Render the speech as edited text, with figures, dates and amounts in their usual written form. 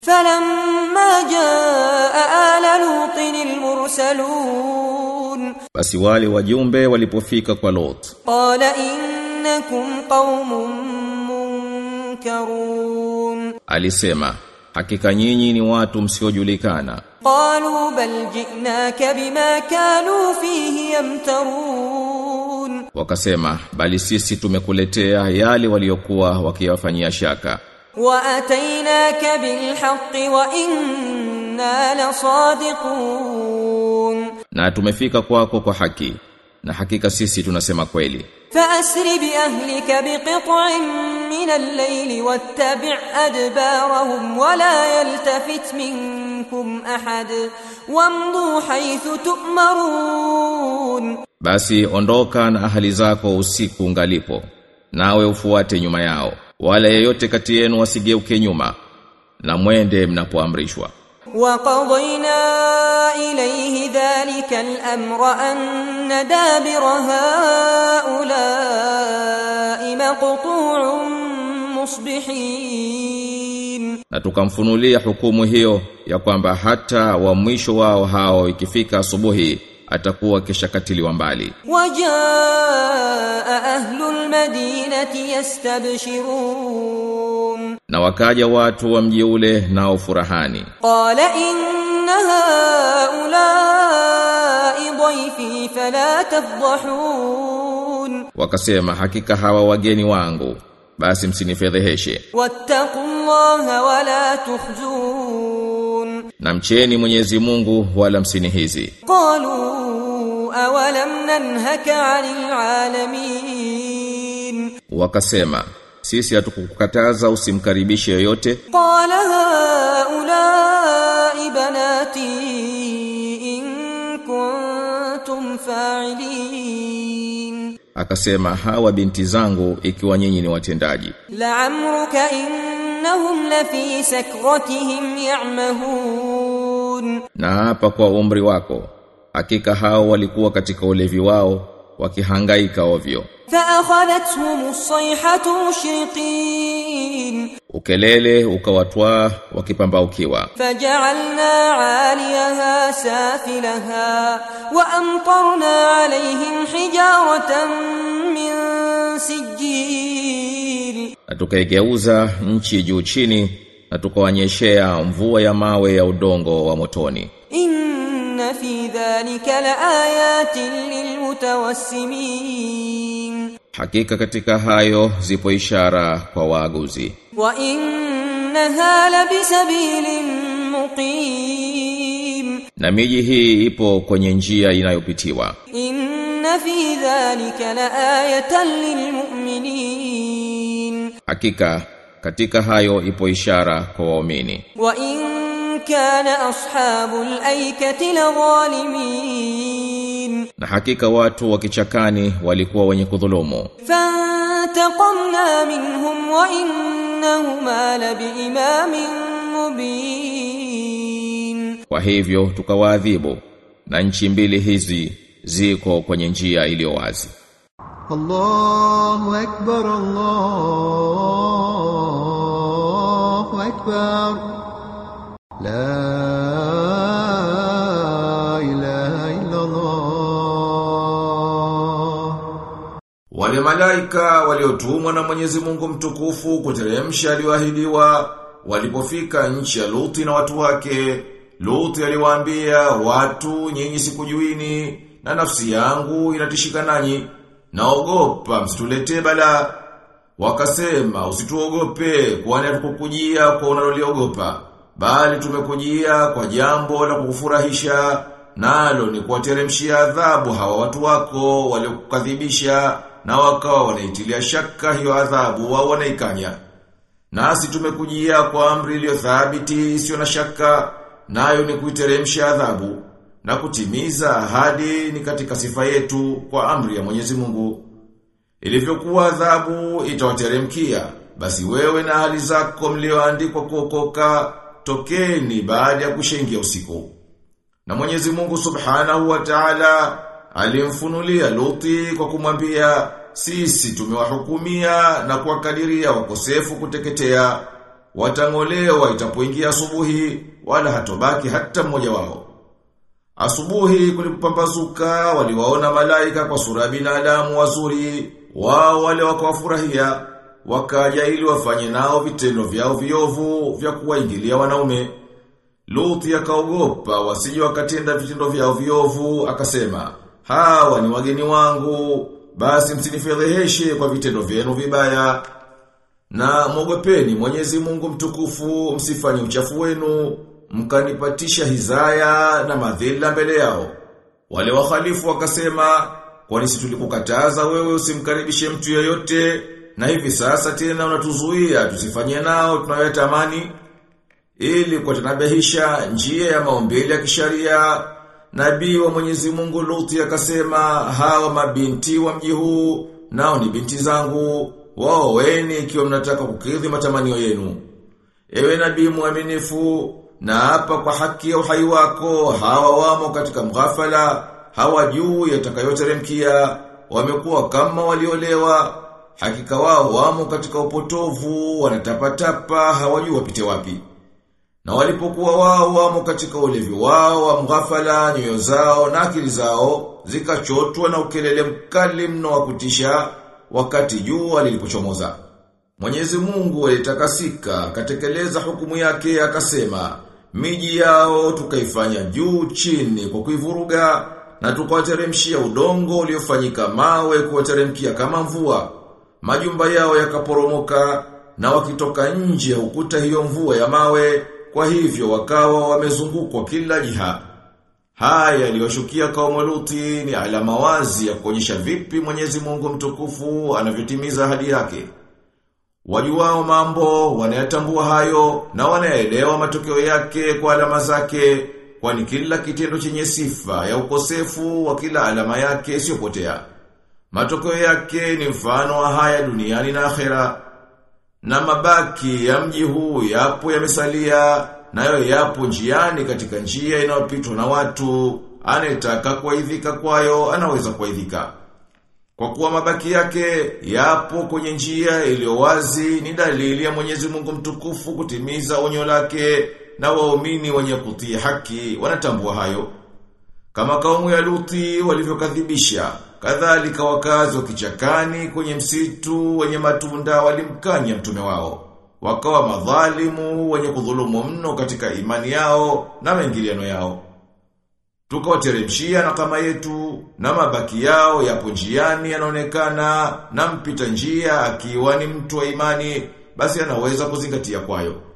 فلما جاء آل لوط المرسلون basi wale wajumbe walipofika kwa Lot قال إنكم قوم منكرون alisema hakika nyinyi ni watu msiojulikana قالوا بل جئناك بما كانوا فيه يمترون wakasema bali sisi tumekuletea yale waliokuwa wakiyafanyia shaka وأتيناك بالحق وإنا لصادقون na tumefika kwako kwa haki na hakika sisi tunasema kweli فأسر بأهلك بقطع من الليل واتبع أدبارهم ولا يلتفت منكم أحد وامضوا حيث تؤمرون basi ondoka na ahali zako usiku ngalipo nawe ufuate nyuma yao wala yeyote kati yenu wasigeuke nyuma na mwende mnapoamrishwa وقضينا إليه ذلك الأمر أن دابر هؤلاء مقطوع مصبحين na tukamfunulia hukumu hiyo ya kwamba hata wa mwisho wao hao ikifika asubuhi atakuwa kishakatiliwa mbali وجاء أهل المدينة يستبشرون na wakaja watu wa mji ule nao furahani قال إن هؤلاء ضيفي فلا تفضحون wakasema hakika hawa wageni wangu basi msinifedheheshe واتقوا الله ولا تخزون na mcheni Mwenyezi Mungu wala msinihizi قالوا أولم ننهك عن العالمين wakasema sisi hatukukataza usimkaribishe yoyote قال هؤلاء بناتي إن كنتم فاعلين akasema hawa binti zangu ikiwa nyinyi ni watendaji لعمرك إنهم لفي سكرتهم يعمهون na hapa kwa umri wako hakika hao walikuwa katika ulevi wao wakihangaika ovyo فأخذتهم الصيحة مشرقين ukelele ukawatwaa wakipambaukiwa فجعلنا عاليها سافلها وأمطرنا عليهم حجارة من سجيل na tukaigeuza nchi juu chini na tukawanyeshea mvua ya mawe ya udongo wa motoni إن في ذلك لآيات للمتوسمين hakika katika hayo zipo ishara kwa waaguzi وإنها لبسبيل مقيم na miji hii ipo kwenye njia inayopitiwa إن في ذلك لآية للمؤمنين hakika katika hayo ipo ishara kwa waumini وإن كان أصحاب الأيكة لظالمين na hakika watu wa kichakani walikuwa wenye kudhulumu فانتقمنا منهم وإنهما لبإمام مبين kwa hivyo tukawaadhibu na nchi mbili hizi ziko kwenye njia iliyo wazi الله أكبر الله أكبر لا إله إلا الله Wale malaika waliotumwa na Mwenyezi Mungu mtukufu kuteremsha aliyoahidiwa walipofika nchi ya Luti na watu wake Luti aliwaambia watu nyinyi sikujuini na nafsi yangu inatishika nanyi naogopa msituletee bala wakasema usituogope kwani hatukukujia kwa unaloliogopa bali tumekujia kwa jambo la kukufurahisha nalo ni kuwateremshia adhabu hawa watu wako waliokukadhibisha na wakawa wanaitilia shaka hiyo adhabu wao wanaikanya nasi tumekujia kwa amri iliyo thabiti isiyo na shaka nayo ni kuiteremsha adhabu na kutimiza ahadi ni katika sifa yetu kwa amri ya Mwenyezi Mungu ilivyokuwa adhabu itawateremkia basi wewe na hali zako mlioandikwa kuokoka tokeni baada ya kushaingia usiku na Mwenyezi Mungu Subhanahu wa Ta'ala alimfunulia Luti kwa kumwambia sisi tumewahukumia na kuwakadiria wakosefu kuteketea watang'olewa itapoingia asubuhi, wala hatobaki hata mmoja wao. Asubuhi kulipopambazuka, waliwaona malaika kwa sura ya binadamu wazuri, wao wale wakawafurahia, wakaja ili wafanye nao vitendo vyao viovu vya kuwaingilia wanaume. Luthi akaogopa wasije wakatenda vitendo vyao viovu, akasema, hawa ni wageni wangu, basi msinifedheheshe kwa vitendo vyenu vibaya. Na mwogopeni Mwenyezi Mungu mtukufu, msifanye uchafu wenu, mkanipatisha hizaya na madhila mbele yao. Wale wakhalifu wakasema, kwani si tulikukataza wewe usimkaribishe mtu yeyote, na hivi sasa tena unatuzuia tusifanye nao tunayotamani? Ili kutanabihisha njia ya maumbile ya kisharia, nabii wa Mwenyezi Mungu Luthi akasema, hawa mabinti wa mji huu nao ni binti zangu, waoweni ikiwa mnataka kukidhi matamanio yenu. Ewe nabii mwaminifu, na hapa kwa haki ya uhai wako, hawa wamo katika mghafala, hawajui yatakayoteremkia, wamekuwa kama waliolewa, hakika wao wamo katika upotovu, wanatapatapa, hawajui wapite wapi. Na walipokuwa wao wamo katika ulevi wao wa mghafala, nyoyo zao na akili zao zikachotwa na ukelele mkali mno wa kutisha wakati jua lilipochomoza. Mwenyezi Mungu alitakasika, akatekeleza hukumu yake, akasema, miji yao tukaifanya juu chini kwa kuivuruga, na tukawateremshia udongo uliofanyika mawe kuwateremkia kama mvua. Majumba yao yakaporomoka, na wakitoka nje hukuta hiyo mvua ya mawe, kwa hivyo wakawa wamezungukwa kila jiha. Haya yaliyoshukia kaumu Luthi ni alama wazi ya kuonyesha vipi Mwenyezi Mungu mtukufu anavyotimiza ahadi yake. Wajuao mambo wanayatambua hayo na wanaelewa matokeo yake kwa alama zake, kwani kila kitendo chenye sifa ya ukosefu wa kila alama yake isiyopotea. Matokeo yake ni mfano wa haya duniani na akhera. Na mabaki ya mji huu yapo yamesalia, nayo yapo njiani katika njia inayopitwa na watu, anayetaka kuaidhika kwayo anaweza kuaidhika. Kwa kuwa mabaki yake yapo kwenye njia iliyo wazi, ni dalili ya Mwenyezi Mungu mtukufu kutimiza onyo lake, na waumini wenye kutii haki wanatambua hayo. Kama kaumu ya Luthi walivyokadhibisha, kadhalika wakazi wa kichakani kwenye msitu wenye matunda walimkanya mtume wao. Wakawa madhalimu wenye kudhulumu mno katika imani yao na maingiliano yao. Tukawateremshia na kama yetu, na mabaki yao yapo njiani yanaonekana, na mpita njia akiwa ni mtu wa imani, basi anaweza kuzingatia kwayo.